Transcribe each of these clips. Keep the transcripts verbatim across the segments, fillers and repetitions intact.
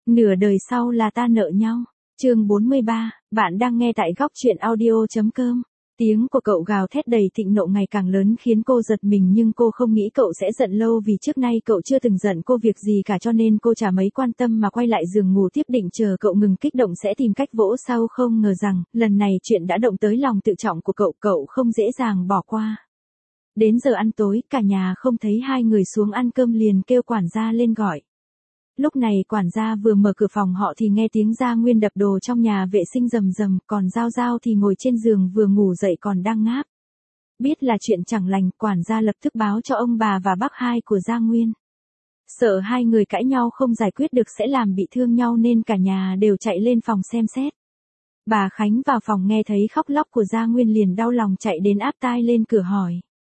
Nửa đời sau là ta nợ nhau. Chương bốn mươi ba, bạn đang nghe tại góc truyện audio.com. Tiếng của cậu gào thét đầy thịnh nộ ngày càng lớn khiến cô giật mình, nhưng cô không nghĩ cậu sẽ giận lâu vì trước nay cậu chưa từng giận cô việc gì cả, cho nên cô chả mấy quan tâm mà quay lại giường ngủ tiếp, định chờ cậu ngừng kích động sẽ tìm cách vỗ sau. Không ngờ rằng, lần này chuyện đã động tới lòng tự trọng của cậu, cậu không dễ dàng bỏ qua. Đến giờ ăn tối, cả nhà không thấy hai người xuống ăn cơm liền kêu quản gia lên gọi. Lúc này quản gia vừa mở cửa phòng họ thì nghe tiếng Gia Nguyên đập đồ trong nhà vệ sinh rầm rầm, còn Giao Giao thì ngồi trên giường vừa ngủ dậy còn đang ngáp. Biết là chuyện chẳng lành, quản gia lập tức báo cho ông bà và bác hai của Gia Nguyên. Sợ hai người cãi nhau không giải quyết được sẽ làm bị thương nhau nên cả nhà đều chạy lên phòng xem xét. Bà Khánh vào phòng nghe thấy khóc lóc của Gia Nguyên liền đau lòng chạy đến áp tai lên cửa hỏi.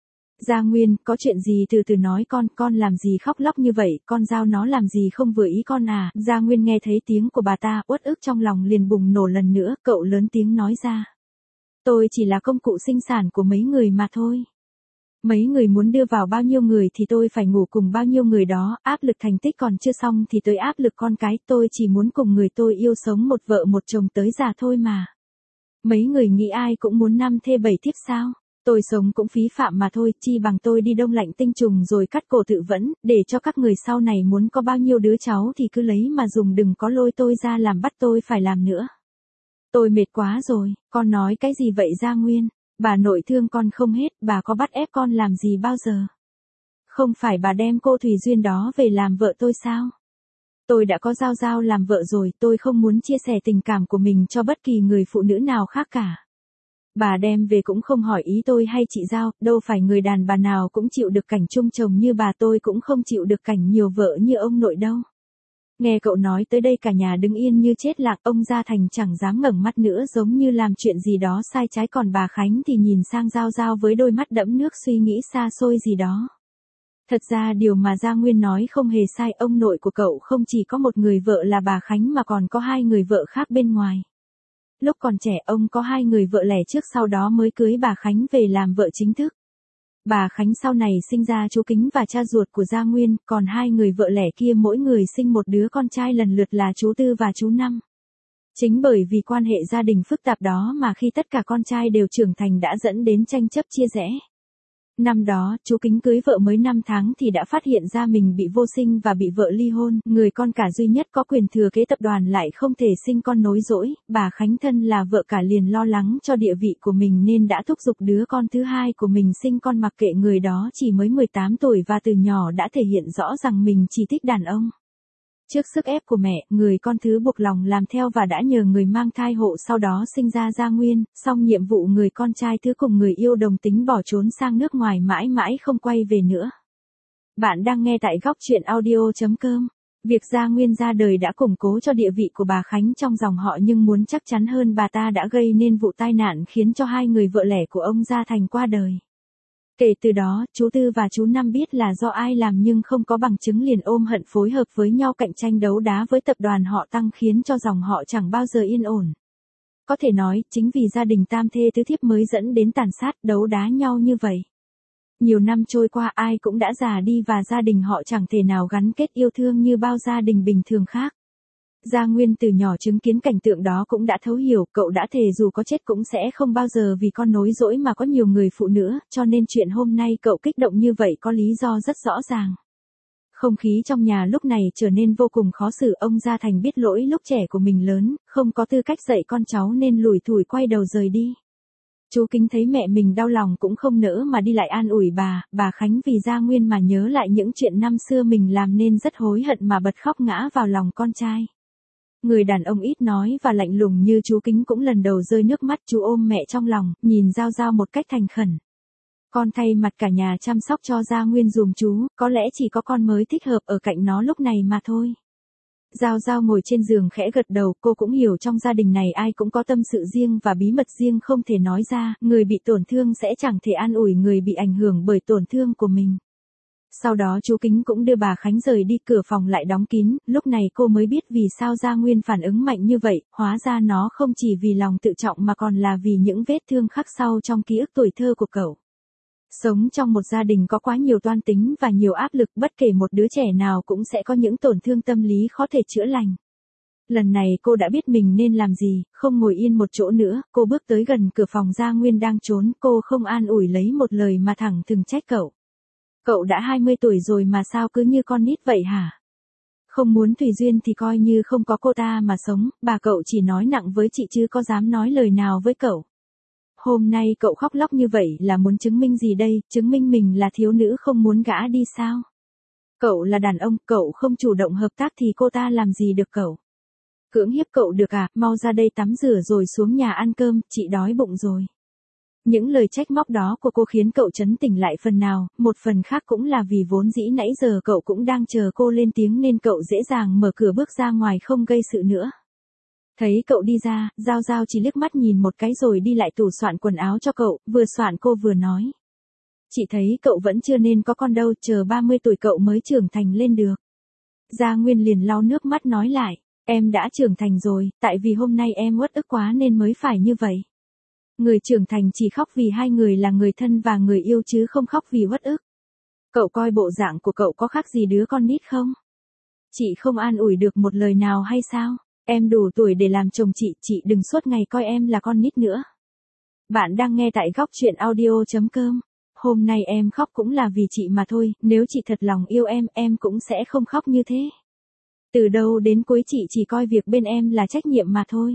Gia Nguyên, có chuyện gì từ từ nói con, con làm gì khóc lóc như vậy, con Giao nó làm gì không vừa ý con à? Gia Nguyên nghe thấy tiếng của bà ta, uất ức trong lòng liền bùng nổ lần nữa, cậu lớn tiếng nói ra. Tôi chỉ là công cụ sinh sản của mấy người mà thôi. Mấy người muốn đưa vào bao nhiêu người thì tôi phải ngủ cùng bao nhiêu người đó, áp lực thành tích còn chưa xong thì tới áp lực con cái, tôi chỉ muốn cùng người tôi yêu sống một vợ một chồng tới già thôi mà. Mấy người nghĩ ai cũng muốn năm thê bảy thiếp sao? Tôi sống cũng phí phạm mà thôi, chi bằng tôi đi đông lạnh tinh trùng rồi cắt cổ tự vẫn, để cho các người sau này muốn có bao nhiêu đứa cháu thì cứ lấy mà dùng, đừng có lôi tôi ra làm bắt tôi phải làm nữa. Tôi mệt quá rồi, con nói cái gì vậy Gia Nguyên? Bà nội thương con không hết, bà có bắt ép con làm gì bao giờ? Không phải bà đem cô Thùy Duyên đó về làm vợ tôi sao? Tôi đã có Giao Giao làm vợ rồi, tôi không muốn chia sẻ tình cảm của mình cho bất kỳ người phụ nữ nào khác cả. Bà đem về cũng không hỏi ý tôi hay chị Giao, đâu phải người đàn bà nào cũng chịu được cảnh chung chồng như bà, tôi cũng không chịu được cảnh nhiều vợ như ông nội đâu. Nghe cậu nói tới đây cả nhà đứng yên như chết lặng, ông Gia Thành chẳng dám ngẩng mắt nữa giống như làm chuyện gì đó sai trái, còn bà Khánh thì nhìn sang Giao Giao với đôi mắt đẫm nước suy nghĩ xa xôi gì đó. Thật ra điều mà Gia Nguyên nói không hề sai, ông nội của cậu không chỉ có một người vợ là bà Khánh mà còn có hai người vợ khác bên ngoài. Lúc còn trẻ ông có hai người vợ lẻ trước, sau đó mới cưới bà Khánh về làm vợ chính thức. Bà Khánh sau này sinh ra chú Kính và cha ruột của Gia Nguyên, còn hai người vợ lẻ kia mỗi người sinh một đứa con trai lần lượt là chú Tư và chú Năm. Chính bởi vì quan hệ gia đình phức tạp đó mà khi tất cả con trai đều trưởng thành đã dẫn đến tranh chấp chia rẽ. Năm đó, chú Kính cưới vợ mới năm tháng thì đã phát hiện ra mình bị vô sinh và bị vợ ly hôn, người con cả duy nhất có quyền thừa kế tập đoàn lại không thể sinh con nối dõi, bà Khánh thân là vợ cả liền lo lắng cho địa vị của mình nên đã thúc giục đứa con thứ hai của mình sinh con, mặc kệ người đó chỉ mới mười tám tuổi và từ nhỏ đã thể hiện rõ rằng mình chỉ thích đàn ông. Trước sức ép của mẹ, người con thứ buộc lòng làm theo và đã nhờ người mang thai hộ, sau đó sinh ra Gia Nguyên, xong nhiệm vụ người con trai thứ cùng người yêu đồng tính bỏ trốn sang nước ngoài mãi mãi không quay về nữa. Bạn đang nghe tại góc truyện audio.com. Việc Gia Nguyên ra đời đã củng cố cho địa vị của bà Khánh trong dòng họ, nhưng muốn chắc chắn hơn, bà ta đã gây nên vụ tai nạn khiến cho hai người vợ lẻ của ông Gia Thành qua đời. Kể từ đó, chú Tư và chú Năm biết là do ai làm nhưng không có bằng chứng liền ôm hận phối hợp với nhau cạnh tranh đấu đá với tập đoàn họ Tăng, khiến cho dòng họ chẳng bao giờ yên ổn. Có thể nói, chính vì gia đình tam thê tứ thiếp mới dẫn đến tàn sát đấu đá nhau như vậy. Nhiều năm trôi qua ai cũng đã già đi và gia đình họ chẳng thể nào gắn kết yêu thương như bao gia đình bình thường khác. Gia Nguyên từ nhỏ chứng kiến cảnh tượng đó cũng đã thấu hiểu, cậu đã thề dù có chết cũng sẽ không bao giờ vì con nối dõi mà có nhiều người phụ nữ, cho nên chuyện hôm nay cậu kích động như vậy có lý do rất rõ ràng. Không khí trong nhà lúc này trở nên vô cùng khó xử, ông Gia Thành biết lỗi lúc trẻ của mình lớn, không có tư cách dạy con cháu nên lủi thủi quay đầu rời đi. Chú Kính thấy mẹ mình đau lòng cũng không nỡ mà đi lại an ủi bà, bà Khánh vì Gia Nguyên mà nhớ lại những chuyện năm xưa mình làm nên rất hối hận mà bật khóc ngã vào lòng con trai. Người đàn ông ít nói và lạnh lùng như chú Kính cũng lần đầu rơi nước mắt, chú ôm mẹ trong lòng, nhìn Giao Giao một cách thành khẩn. Con thay mặt cả nhà chăm sóc cho Gia Nguyên dùm chú, có lẽ chỉ có con mới thích hợp ở cạnh nó lúc này mà thôi. Giao Giao ngồi trên giường khẽ gật đầu, cô cũng hiểu trong gia đình này ai cũng có tâm sự riêng và bí mật riêng không thể nói ra, người bị tổn thương sẽ chẳng thể an ủi người bị ảnh hưởng bởi tổn thương của mình. Sau đó chú Kính cũng đưa bà Khánh rời đi, cửa phòng lại đóng kín, lúc này cô mới biết vì sao Gia Nguyên phản ứng mạnh như vậy, hóa ra nó không chỉ vì lòng tự trọng mà còn là vì những vết thương khắc sâu trong ký ức tuổi thơ của cậu. Sống trong một gia đình có quá nhiều toan tính và nhiều áp lực, bất kể một đứa trẻ nào cũng sẽ có những tổn thương tâm lý khó thể chữa lành. Lần này cô đã biết mình nên làm gì, không ngồi yên một chỗ nữa, cô bước tới gần cửa phòng Gia Nguyên đang trốn, cô không an ủi lấy một lời mà thẳng thừng trách cậu. Cậu đã hai mươi tuổi rồi mà sao cứ như con nít vậy hả? Không muốn Thùy Duyên thì coi như không có cô ta mà sống, bà cậu chỉ nói nặng với chị chứ có dám nói lời nào với cậu. Hôm nay cậu khóc lóc như vậy là muốn chứng minh gì đây, chứng minh mình là thiếu nữ không muốn gã đi sao? Cậu là đàn ông, cậu không chủ động hợp tác thì cô ta làm gì được cậu? Cưỡng hiếp cậu được à, mau ra đây tắm rửa rồi xuống nhà ăn cơm, chị đói bụng rồi. Những lời trách móc đó của cô khiến cậu trấn tỉnh lại phần nào, một phần khác cũng là vì vốn dĩ nãy giờ cậu cũng đang chờ cô lên tiếng nên cậu dễ dàng mở cửa bước ra ngoài không gây sự nữa. Thấy cậu đi ra, Giao Giao chỉ liếc mắt nhìn một cái rồi đi lại tủ soạn quần áo cho cậu, vừa soạn cô vừa nói. Chị thấy cậu vẫn chưa nên có con đâu, chờ ba mươi tuổi cậu mới trưởng thành lên được. Gia Nguyên liền lau nước mắt nói lại, em đã trưởng thành rồi, tại vì hôm nay em uất ức quá nên mới phải như vậy. Người trưởng thành chỉ khóc vì hai người là người thân và người yêu chứ không khóc vì uất ức. Cậu coi bộ dạng của cậu có khác gì đứa con nít không? Chị không an ủi được một lời nào hay sao? Em đủ tuổi để làm chồng chị, chị đừng suốt ngày coi em là con nít nữa. Bạn đang nghe tại góc chuyện audio chấm com. Hôm nay em khóc cũng là vì chị mà thôi, nếu chị thật lòng yêu em, em cũng sẽ không khóc như thế. Từ đầu đến cuối chị chỉ coi việc bên em là trách nhiệm mà thôi.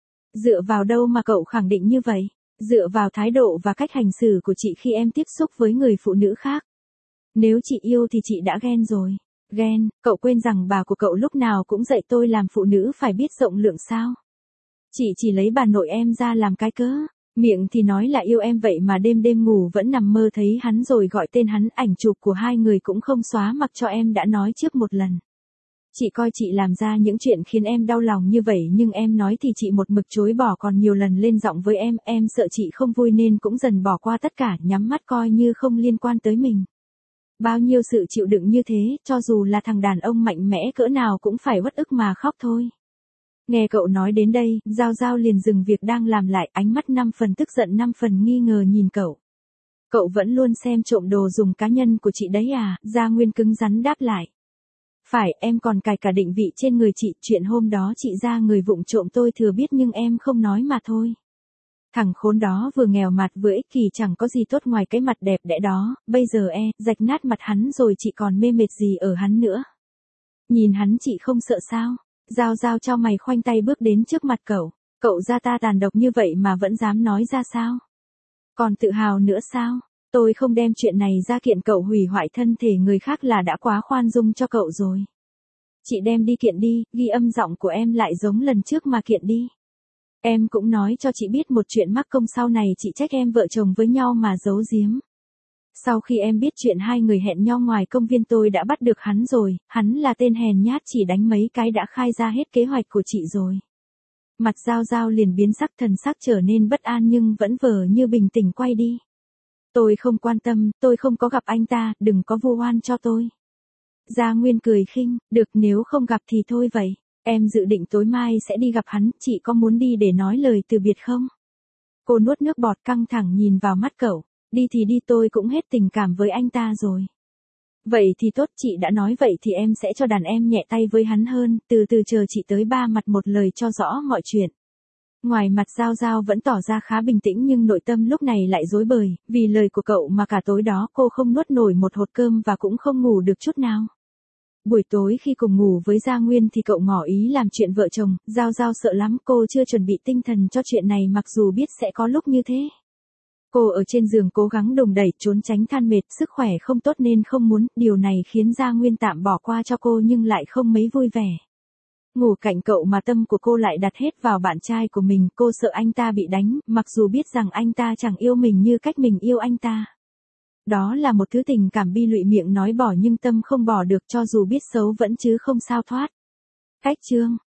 Dựa vào đâu mà cậu khẳng định như vậy? Dựa vào thái độ và cách hành xử của chị khi em tiếp xúc với người phụ nữ khác. Nếu chị yêu thì chị đã ghen rồi. Ghen, cậu quên rằng bà của cậu lúc nào cũng dạy tôi làm phụ nữ phải biết rộng lượng sao? Chị chỉ lấy bà nội em ra làm cái cớ. Miệng thì nói là yêu em vậy mà đêm đêm ngủ vẫn nằm mơ thấy hắn rồi gọi tên hắn, ảnh chụp của hai người cũng không xóa mặc cho em đã nói trước một lần. Chị coi chị làm ra những chuyện khiến em đau lòng như vậy nhưng em nói thì chị một mực chối bỏ, còn nhiều lần lên giọng với em, em sợ chị không vui nên cũng dần bỏ qua tất cả, nhắm mắt coi như không liên quan tới mình. Bao nhiêu sự chịu đựng như thế, cho dù là thằng đàn ông mạnh mẽ cỡ nào cũng phải uất ức mà khóc thôi. Nghe cậu nói đến đây, Giao Giao liền dừng việc đang làm lại, ánh mắt năm phần tức giận năm phần nghi ngờ nhìn cậu. Cậu vẫn luôn xem trộm đồ dùng cá nhân của chị đấy à? Gia Nguyên cứng rắn đáp lại. Phải, em còn cài cả định vị trên người chị, chuyện hôm đó chị ra người vụng trộm tôi thừa biết nhưng em không nói mà thôi. Thằng khốn đó vừa nghèo mặt vừa ích kỷ chẳng có gì tốt ngoài cái mặt đẹp đẽ đó, bây giờ e, rạch nát mặt hắn rồi chị còn mê mệt gì ở hắn nữa. Nhìn hắn chị không sợ sao? Giao Giao cho mày khoanh tay bước đến trước mặt cậu, cậu ra ta tàn độc như vậy mà vẫn dám nói ra sao? Còn tự hào nữa sao? Tôi không đem chuyện này ra kiện cậu hủy hoại thân thể người khác là đã quá khoan dung cho cậu rồi. Chị đem đi kiện đi, ghi âm giọng của em lại giống lần trước mà kiện đi. Em cũng nói cho chị biết một chuyện mắc công sau này chị trách em vợ chồng với nhau mà giấu giếm. Sau khi em biết chuyện hai người hẹn nhau ngoài công viên tôi đã bắt được hắn rồi, hắn là tên hèn nhát chỉ đánh mấy cái đã khai ra hết kế hoạch của chị rồi. Mặt Giao Giao liền biến sắc, thần sắc trở nên bất an nhưng vẫn vờ như bình tĩnh quay đi. Tôi không quan tâm, tôi không có gặp anh ta, đừng có vu oan cho tôi. Gia Nguyên cười khinh, được nếu không gặp thì thôi vậy, em dự định tối mai sẽ đi gặp hắn, chị có muốn đi để nói lời từ biệt không? Cô nuốt nước bọt căng thẳng nhìn vào mắt cậu, đi thì đi, tôi cũng hết tình cảm với anh ta rồi. Vậy thì tốt, chị đã nói vậy thì em sẽ cho đàn em nhẹ tay với hắn hơn, từ từ chờ chị tới ba mặt một lời cho rõ mọi chuyện. Ngoài mặt Giao Giao vẫn tỏ ra khá bình tĩnh nhưng nội tâm lúc này lại rối bời, vì lời của cậu mà cả tối đó cô không nuốt nổi một hột cơm và cũng không ngủ được chút nào. Buổi tối khi cùng ngủ với Gia Nguyên thì cậu ngỏ ý làm chuyện vợ chồng, Giao Giao sợ lắm, cô chưa chuẩn bị tinh thần cho chuyện này mặc dù biết sẽ có lúc như thế. Cô ở trên giường cố gắng đùng đẩy trốn tránh than mệt, sức khỏe không tốt nên không muốn, điều này khiến Gia Nguyên tạm bỏ qua cho cô nhưng lại không mấy vui vẻ. Ngủ cạnh cậu mà tâm của cô lại đặt hết vào bạn trai của mình, cô sợ anh ta bị đánh, mặc dù biết rằng anh ta chẳng yêu mình như cách mình yêu anh ta. Đó là một thứ tình cảm bi lụy, miệng nói bỏ nhưng tâm không bỏ được, cho dù biết xấu vẫn chứ không sao thoát. Cách chương